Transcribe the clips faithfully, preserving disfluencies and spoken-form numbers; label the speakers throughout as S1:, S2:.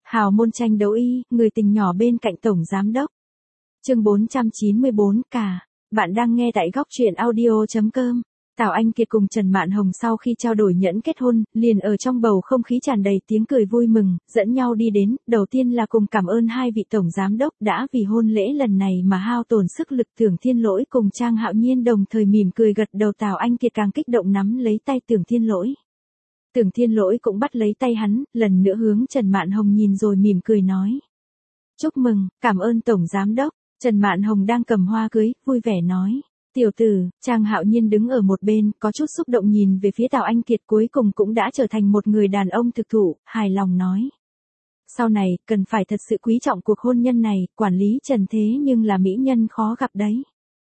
S1: Hào môn tranh đấu y, người tình nhỏ bên cạnh tổng giám đốc. Chương bốn trăm chín mươi bốn cả. Bạn đang nghe tại góc truyện audio chấm com. Tào Anh Kiệt cùng Trần Mạn Hồng sau khi trao đổi nhẫn kết hôn, liền ở trong bầu không khí tràn đầy tiếng cười vui mừng, dẫn nhau đi đến, đầu tiên là cùng cảm ơn hai vị tổng giám đốc đã vì hôn lễ lần này mà hao tổn sức lực. Tưởng Thiên Lỗi cùng Trang Hạo Nhiên đồng thời mỉm cười gật đầu. Tào Anh Kiệt càng kích động nắm lấy tay Tưởng Thiên Lỗi. Tưởng Thiên Lỗi cũng bắt lấy tay hắn, lần nữa hướng Trần Mạn Hồng nhìn rồi mỉm cười nói. Chúc mừng, cảm ơn tổng giám đốc. Trần Mạn Hồng đang cầm hoa cưới, vui vẻ nói. Tiểu tử, Trang Hạo Nhiên đứng ở một bên, có chút xúc động nhìn về phía Tào Anh Kiệt, cuối cùng cũng đã trở thành một người đàn ông thực thụ, hài lòng nói. Sau này, cần phải thật sự quý trọng cuộc hôn nhân này, quản lý trần thế nhưng là mỹ nhân khó gặp đấy.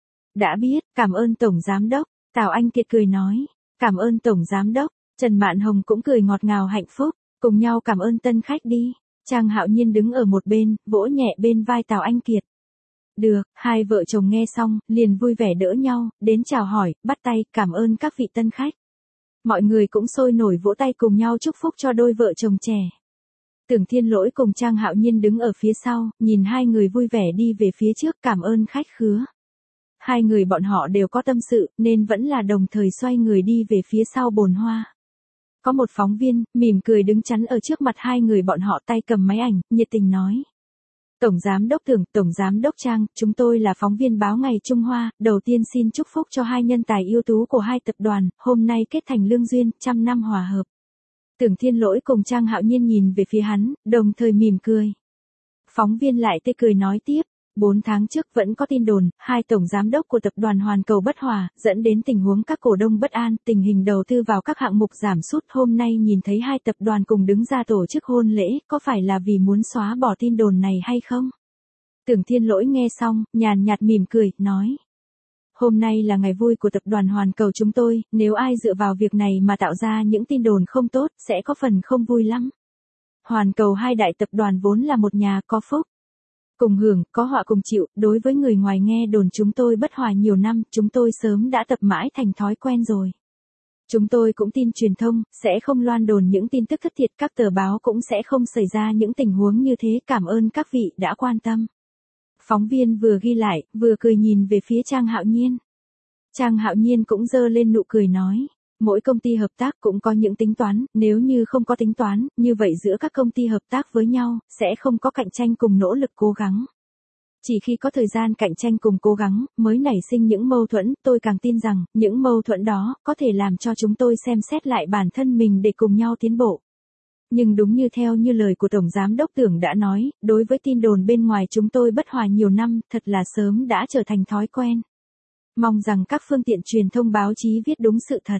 S1: Đã biết, cảm ơn tổng giám đốc. Tào Anh Kiệt cười nói. Cảm ơn tổng giám đốc. Trần Mạn Hồng cũng cười ngọt ngào hạnh phúc, cùng nhau cảm ơn tân khách đi. Trang Hạo Nhiên đứng ở một bên, vỗ nhẹ bên vai Tào Anh Kiệt. Được, hai vợ chồng nghe xong, liền vui vẻ đỡ nhau, đến chào hỏi, bắt tay, cảm ơn các vị tân khách. Mọi người cũng sôi nổi vỗ tay cùng nhau chúc phúc cho đôi vợ chồng trẻ. Tưởng Thiên Lỗi cùng Trang Hạo Nhiên đứng ở phía sau, nhìn hai người vui vẻ đi về phía trước, cảm ơn khách khứa. Hai người bọn họ đều có tâm sự, nên vẫn là đồng thời xoay người đi về phía sau bồn hoa. Có một phóng viên, mỉm cười đứng chắn ở trước mặt hai người bọn họ, tay cầm máy ảnh, nhiệt tình nói. Tổng giám đốc Tưởng, tổng giám đốc Trang, chúng tôi là phóng viên báo Ngày Trung Hoa, đầu tiên xin chúc phúc cho hai nhân tài ưu tú của hai tập đoàn, hôm nay kết thành lương duyên, trăm năm hòa hợp. Tưởng Thiên Lỗi cùng Trang Hạo Nhiên nhìn về phía hắn, đồng thời mỉm cười. Phóng viên lại tươi cười nói tiếp. Bốn tháng trước vẫn có tin đồn, hai tổng giám đốc của tập đoàn Hoàn Cầu bất hòa, dẫn đến tình huống các cổ đông bất an, tình hình đầu tư vào các hạng mục giảm sút. Hôm nay nhìn thấy hai tập đoàn cùng đứng ra tổ chức hôn lễ, có phải là vì muốn xóa bỏ tin đồn này hay không? Tưởng Thiên Lỗi nghe xong, nhàn nhạt mỉm cười, nói. Hôm nay là ngày vui của tập đoàn Hoàn Cầu chúng tôi, nếu ai dựa vào việc này mà tạo ra những tin đồn không tốt, sẽ có phần không vui lắm. Hoàn Cầu hai đại tập đoàn vốn là một nhà có phúc. Cùng hưởng, có họa cùng chịu, đối với người ngoài nghe đồn chúng tôi bất hòa nhiều năm, chúng tôi sớm đã tập mãi thành thói quen rồi. Chúng tôi cũng tin truyền thông, sẽ không loan đồn những tin tức thất thiệt, các tờ báo cũng sẽ không xảy ra những tình huống như thế, cảm ơn các vị đã quan tâm. Phóng viên vừa ghi lại, vừa cười nhìn về phía Trang Hạo Nhiên. Trang Hạo Nhiên cũng giơ lên nụ cười nói. Mỗi công ty hợp tác cũng có những tính toán, nếu như không có tính toán, như vậy giữa các công ty hợp tác với nhau, sẽ không có cạnh tranh cùng nỗ lực cố gắng. Chỉ khi có thời gian cạnh tranh cùng cố gắng, mới nảy sinh những mâu thuẫn, tôi càng tin rằng, những mâu thuẫn đó, có thể làm cho chúng tôi xem xét lại bản thân mình để cùng nhau tiến bộ. Nhưng đúng như theo như lời của Tổng Giám đốc Tưởng đã nói, đối với tin đồn bên ngoài chúng tôi bất hòa nhiều năm, thật là sớm đã trở thành thói quen. Mong rằng các phương tiện truyền thông báo chí viết đúng sự thật.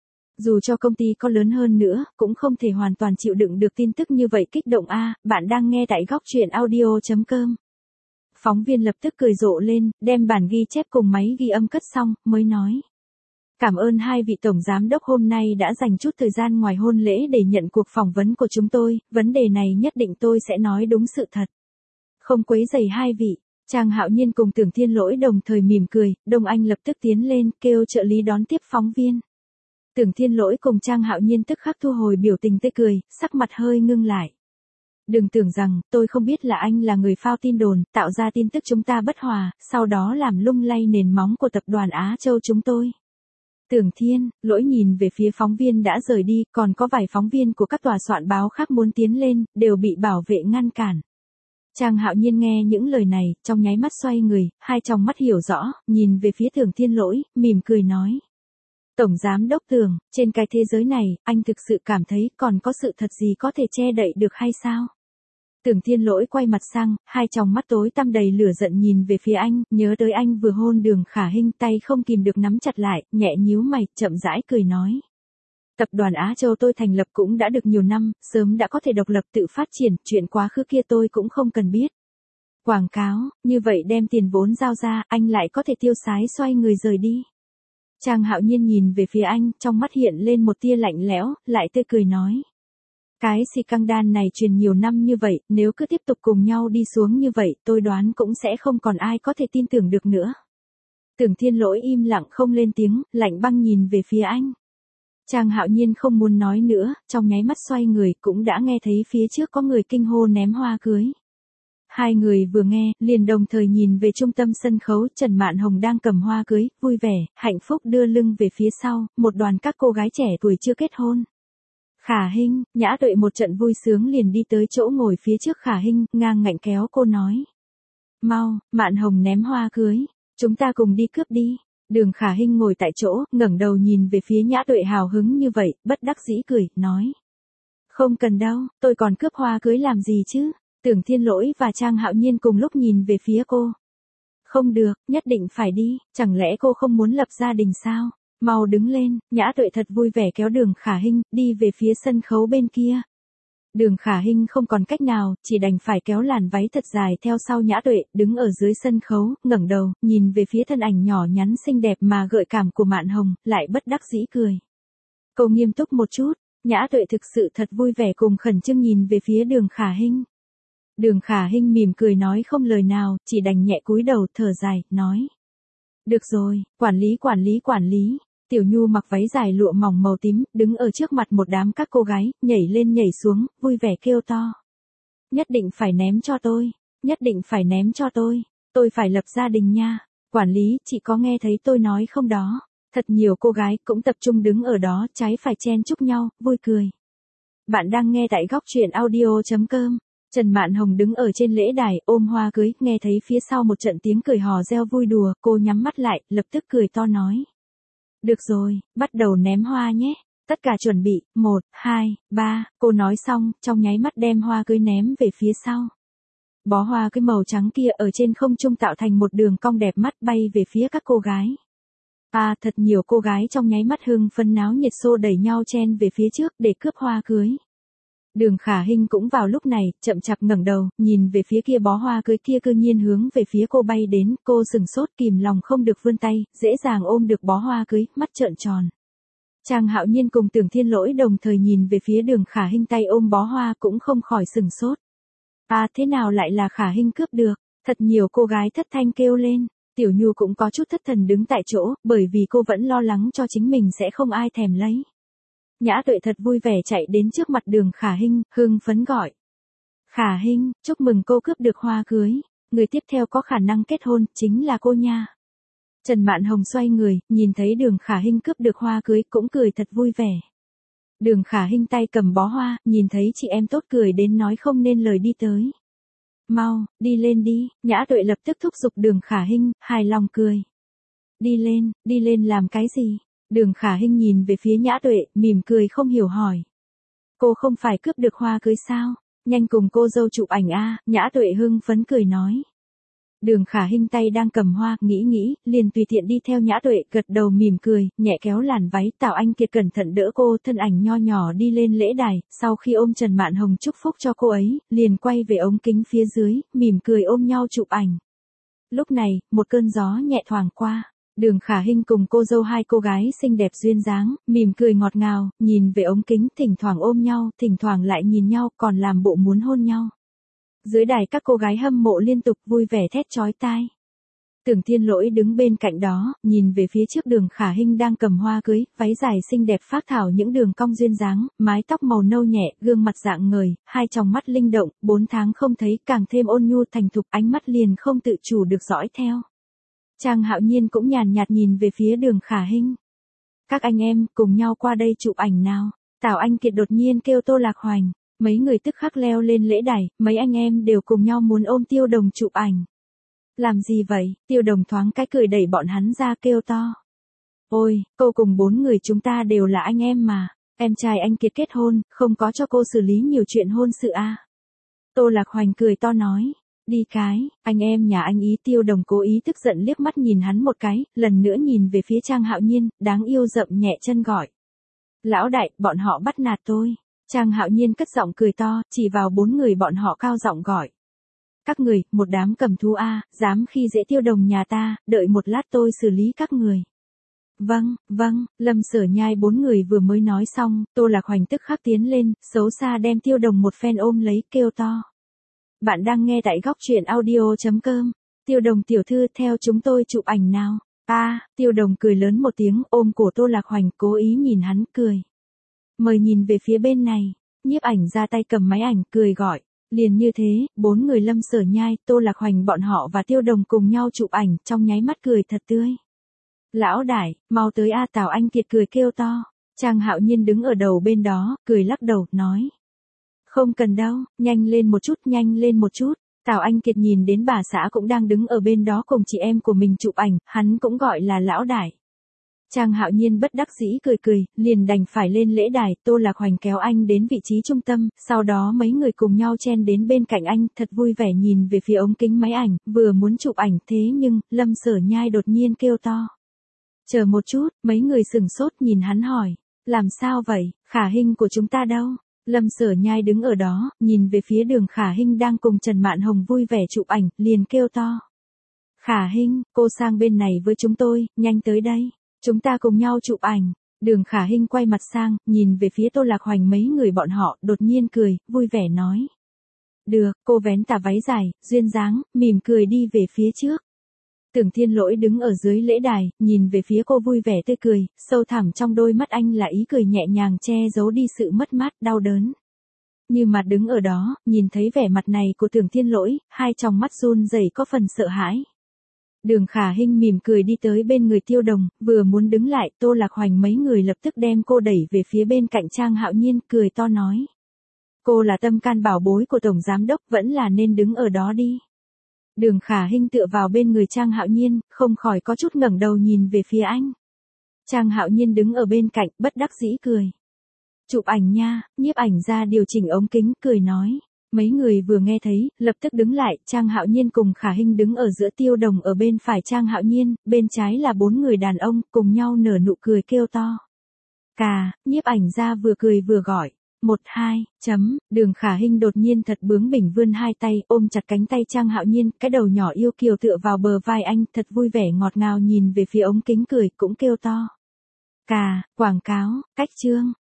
S1: Dù cho công ty có lớn hơn nữa, cũng không thể hoàn toàn chịu đựng được tin tức như vậy. Kích động a, bạn đang nghe tại góc truyện audio chấm com. Phóng viên lập tức cười rộ lên, đem bản ghi chép cùng máy ghi âm cất xong, mới nói. Cảm ơn hai vị tổng giám đốc hôm nay đã dành chút thời gian ngoài hôn lễ để nhận cuộc phỏng vấn của chúng tôi, vấn đề này nhất định tôi sẽ nói đúng sự thật. Không quấy rầy hai vị. Trang Hạo Nhiên cùng Tưởng Thiên Lỗi đồng thời mỉm cười, Đông Anh lập tức tiến lên, kêu trợ lý đón tiếp phóng viên. Tưởng Thiên Lỗi cùng Trang Hạo Nhiên tức khắc thu hồi biểu tình tươi cười, sắc mặt hơi ngưng lại. Đừng tưởng rằng, tôi không biết là anh là người phao tin đồn, tạo ra tin tức chúng ta bất hòa, sau đó làm lung lay nền móng của tập đoàn Á Châu chúng tôi. Tưởng Thiên, Lỗi nhìn về phía phóng viên đã rời đi, còn có vài phóng viên của các tòa soạn báo khác muốn tiến lên, đều bị bảo vệ ngăn cản. Trang Hạo Nhiên nghe những lời này, trong nháy mắt xoay người, hai tròng mắt hiểu rõ, nhìn về phía Tưởng Thiên Lỗi, mỉm cười nói. Tổng Giám đốc Tưởng, trên cái thế giới này, anh thực sự cảm thấy còn có sự thật gì có thể che đậy được hay sao? Tưởng Thiên Lỗi quay mặt sang, hai tròng mắt tối tăm đầy lửa giận nhìn về phía anh, nhớ tới anh vừa hôn Đường Khả Hinh, tay không kìm được nắm chặt lại, nhẹ nhíu mày, chậm rãi cười nói. Tập đoàn Á Châu tôi thành lập cũng đã được nhiều năm, sớm đã có thể độc lập tự phát triển, chuyện quá khứ kia tôi cũng không cần biết. Quảng cáo, như vậy đem tiền vốn giao ra, anh lại có thể tiêu sái xoay người rời đi. Trang Hạo Nhiên nhìn về phía anh, trong mắt hiện lên một tia lạnh lẽo, lại tươi cười nói. Cái xì căng đan này truyền nhiều năm như vậy, nếu cứ tiếp tục cùng nhau đi xuống như vậy, tôi đoán cũng sẽ không còn ai có thể tin tưởng được nữa. Tưởng Thiên Lỗi im lặng không lên tiếng, lạnh băng nhìn về phía anh. Trang Hạo Nhiên không muốn nói nữa, trong nháy mắt xoay người cũng đã nghe thấy phía trước có người kinh hô ném hoa cưới. Hai người vừa nghe, liền đồng thời nhìn về trung tâm sân khấu, Trần Mạn Hồng đang cầm hoa cưới, vui vẻ, hạnh phúc đưa lưng về phía sau, một đoàn các cô gái trẻ tuổi chưa kết hôn. Khả Hinh, Nhã Tuệ một trận vui sướng liền đi tới chỗ ngồi phía trước Khả Hinh, ngang ngạnh kéo cô nói. Mau, Mạn Hồng ném hoa cưới, chúng ta cùng đi cướp đi. Đường Khả Hinh ngồi tại chỗ, ngẩng đầu nhìn về phía Nhã Tuệ hào hứng như vậy, bất đắc dĩ cười, nói. Không cần đâu, tôi còn cướp hoa cưới làm gì chứ? Tưởng Thiên Lỗi và Trang Hạo Nhiên cùng lúc nhìn về phía cô. Không được, nhất định phải đi, chẳng lẽ cô không muốn lập gia đình sao? Mau đứng lên, Nhã Tuệ thật vui vẻ kéo Đường Khả Hinh, đi về phía sân khấu bên kia. Đường Khả Hinh không còn cách nào, chỉ đành phải kéo làn váy thật dài theo sau Nhã Tuệ, đứng ở dưới sân khấu, ngẩng đầu, nhìn về phía thân ảnh nhỏ nhắn xinh đẹp mà gợi cảm của Mạn Hồng, lại bất đắc dĩ cười. Cô nghiêm túc một chút, Nhã Tuệ thực sự thật vui vẻ cùng khẩn trương nhìn về phía Đường Khả Hinh. Đường Khả Hinh mỉm cười nói không lời nào, chỉ đành nhẹ cúi đầu thở dài, nói. Được rồi, quản lý quản lý quản lý. Tiểu Nhu mặc váy dài lụa mỏng màu tím, đứng ở trước mặt một đám các cô gái, nhảy lên nhảy xuống, vui vẻ kêu to. Nhất định phải ném cho tôi, nhất định phải ném cho tôi, tôi phải lập gia đình nha. Quản lý, chị có nghe thấy tôi nói không đó? Thật nhiều cô gái cũng tập trung đứng ở đó, trái phải chen chúc nhau, vui cười. Bạn đang nghe tại góc truyện audio chấm com. Trần Mạn Hồng đứng ở trên lễ đài, ôm hoa cưới, nghe thấy phía sau một trận tiếng cười hò reo vui đùa, cô nhắm mắt lại, lập tức cười to nói. Được rồi, bắt đầu ném hoa nhé. Tất cả chuẩn bị, một, hai, ba, cô nói xong, trong nháy mắt đem hoa cưới ném về phía sau. Bó hoa cưới màu trắng kia ở trên không trung tạo thành một đường cong đẹp mắt bay về phía các cô gái. À, thật nhiều cô gái trong nháy mắt hưng phấn náo nhiệt xô đẩy nhau chen về phía trước để cướp hoa cưới. Đường Khả Hinh cũng vào lúc này, chậm chạp ngẩng đầu, nhìn về phía kia bó hoa cưới kia cư nhiên hướng về phía cô bay đến, cô sừng sốt kìm lòng không được vươn tay, dễ dàng ôm được bó hoa cưới, mắt trợn tròn. Trang Hạo Nhiên cùng Tưởng Thiên Lỗi đồng thời nhìn về phía Đường Khả Hinh tay ôm bó hoa cũng không khỏi sừng sốt. À, thế nào lại là Khả Hinh cướp được? Thật nhiều cô gái thất thanh kêu lên. Tiểu Nhu cũng có chút thất thần đứng tại chỗ, bởi vì cô vẫn lo lắng cho chính mình sẽ không ai thèm lấy. Nhã Tuệ thật vui vẻ chạy đến trước mặt Đường Khả Hinh, hưng phấn gọi. Khả Hinh, chúc mừng cô cướp được hoa cưới. Người tiếp theo có khả năng kết hôn, chính là cô nha. Trần Mạn Hồng xoay người, nhìn thấy Đường Khả Hinh cướp được hoa cưới, cũng cười thật vui vẻ. Đường Khả Hinh tay cầm bó hoa, nhìn thấy chị em tốt cười đến nói không nên lời đi tới. Mau, đi lên đi, Nhã Tuệ lập tức thúc giục Đường Khả Hinh, hài lòng cười. Đi lên, đi lên làm cái gì? Đường Khả Hinh nhìn về phía Nhã Tuệ, mỉm cười không hiểu hỏi. Cô không phải cướp được hoa cưới sao? Nhanh cùng cô dâu chụp ảnh a, Nhã Tuệ hưng phấn cười nói. Đường Khả Hinh tay đang cầm hoa, nghĩ nghĩ, liền tùy tiện đi theo Nhã Tuệ, gật đầu mỉm cười, nhẹ kéo làn váy, Tào Anh Kiệt cẩn thận đỡ cô, thân ảnh nho nhỏ đi lên lễ đài, sau khi ôm Trần Mạn Hồng chúc phúc cho cô ấy, liền quay về ống kính phía dưới, mỉm cười ôm nhau chụp ảnh. Lúc này, một cơn gió nhẹ thoảng qua. Đường Khả Hinh cùng cô dâu hai cô gái xinh đẹp duyên dáng, mỉm cười ngọt ngào, nhìn về ống kính, thỉnh thoảng ôm nhau, thỉnh thoảng lại nhìn nhau, còn làm bộ muốn hôn nhau. Dưới đài các cô gái hâm mộ liên tục vui vẻ thét chói tai. Tưởng Thiên Lỗi đứng bên cạnh đó, nhìn về phía trước Đường Khả Hinh đang cầm hoa cưới, váy dài xinh đẹp phác thảo những đường cong duyên dáng, mái tóc màu nâu nhẹ, gương mặt dạng ngời, hai tròng mắt linh động, bốn tháng không thấy càng thêm ôn nhu thành thục, ánh mắt liền không tự chủ được dõi theo. Trang Hạo Nhiên cũng nhàn nhạt nhìn về phía Đường Khả Hinh. Các anh em, cùng nhau qua đây chụp ảnh nào. Tào Anh Kiệt đột nhiên kêu Tô Lạc Hoành. Mấy người tức khắc leo lên lễ đài, mấy anh em đều cùng nhau muốn ôm Tiêu Đồng chụp ảnh. Làm gì vậy? Tiêu Đồng thoáng cái cười đẩy bọn hắn ra kêu to. Ôi, cô cùng bốn người chúng ta đều là anh em mà. Em trai anh Kiệt kết hôn, không có cho cô xử lý nhiều chuyện hôn sự à. Tô Lạc Hoành cười to nói. Đi cái, anh em nhà anh ý. Tiêu Đồng cố ý tức giận liếc mắt nhìn hắn một cái, lần nữa nhìn về phía Trang Hạo Nhiên, đáng yêu dậm nhẹ chân gọi. Lão đại, bọn họ bắt nạt tôi. Trang Hạo Nhiên cất giọng cười to, chỉ vào bốn người bọn họ cao giọng gọi. Các người, một đám cầm thú a, dám khi dễ Tiêu Đồng nhà ta, đợi một lát tôi xử lý các người. Vâng, vâng, Lâm Sở Nhai bốn người vừa mới nói xong, Tô Lạc Hoành tức khắc tiến lên, xấu xa đem Tiêu Đồng một phen ôm lấy, kêu to. Bạn đang nghe tại góc truyện audio chấm com. Tiêu Đồng tiểu thư theo chúng tôi chụp ảnh nào. A, Tiêu Đồng cười lớn một tiếng ôm cổ Tô Lạc Hoành cố ý nhìn hắn cười. Mời nhìn về phía bên này, nhiếp ảnh ra tay cầm máy ảnh cười gọi. Liền như thế, bốn người Lâm Sở Nhai, Tô Lạc Hoành bọn họ và Tiêu Đồng cùng nhau chụp ảnh trong nháy mắt cười thật tươi. Lão đại, mau tới A Tào Anh Kiệt cười kêu to. Trang Hạo Nhiên đứng ở đầu bên đó, cười lắc đầu, nói. Không cần đâu, nhanh lên một chút, nhanh lên một chút. Tào Anh Kiệt nhìn đến bà xã cũng đang đứng ở bên đó cùng chị em của mình chụp ảnh, hắn cũng gọi là lão đại. Trang Hạo Nhiên bất đắc dĩ cười cười, liền đành phải lên lễ đài, Tô Lạc Hoành kéo anh đến vị trí trung tâm, sau đó mấy người cùng nhau chen đến bên cạnh anh, thật vui vẻ nhìn về phía ống kính máy ảnh, vừa muốn chụp ảnh thế nhưng, Lâm Sở Nhai đột nhiên kêu to. Chờ một chút, mấy người sừng sốt nhìn hắn hỏi, làm sao vậy, Khả Hinh của chúng ta đâu? Lâm Sở Nhai đứng ở đó, nhìn về phía Đường Khả Hinh đang cùng Trần Mạn Hồng vui vẻ chụp ảnh, liền kêu to. Khả Hinh, cô sang bên này với chúng tôi, nhanh tới đây. Chúng ta cùng nhau chụp ảnh. Đường Khả Hinh quay mặt sang, nhìn về phía Tô Lạc Hoành mấy người bọn họ, đột nhiên cười, vui vẻ nói. Được, cô vén tà váy dài, duyên dáng, mỉm cười đi về phía trước. Tưởng Thiên Lỗi đứng ở dưới lễ đài, nhìn về phía cô vui vẻ tươi cười, sâu thẳm trong đôi mắt anh là ý cười nhẹ nhàng che giấu đi sự mất mát, đau đớn. Như mặt đứng ở đó, nhìn thấy vẻ mặt này của Tưởng Thiên Lỗi, hai tròng mắt run rẩy có phần sợ hãi. Đường Khả Hinh mỉm cười đi tới bên người Tiêu Đồng, vừa muốn đứng lại, Tô Lạc Hoành mấy người lập tức đem cô đẩy về phía bên cạnh Trang Hạo Nhiên, cười to nói. Cô là tâm can bảo bối của Tổng Giám Đốc, vẫn là nên đứng ở đó đi. Đường Khả Hinh tựa vào bên người Trang Hạo Nhiên, không khỏi có chút ngẩng đầu nhìn về phía anh. Trang Hạo Nhiên đứng ở bên cạnh, bất đắc dĩ cười. Chụp ảnh nha, nhiếp ảnh ra điều chỉnh ống kính, cười nói. Mấy người vừa nghe thấy, lập tức đứng lại, Trang Hạo Nhiên cùng Khả Hinh đứng ở giữa, Tiêu Đồng ở bên phải Trang Hạo Nhiên, bên trái là bốn người đàn ông, cùng nhau nở nụ cười kêu to. Cà, nhiếp ảnh ra vừa cười vừa gọi. Một hai, chấm, Đường Khả Hinh đột nhiên thật bướng bỉnh vươn hai tay, ôm chặt cánh tay Trang Hạo Nhiên, cái đầu nhỏ yêu kiều tựa vào bờ vai anh, thật vui vẻ ngọt ngào nhìn về phía ống kính cười, cũng kêu to. Cà, quảng cáo, cách chương.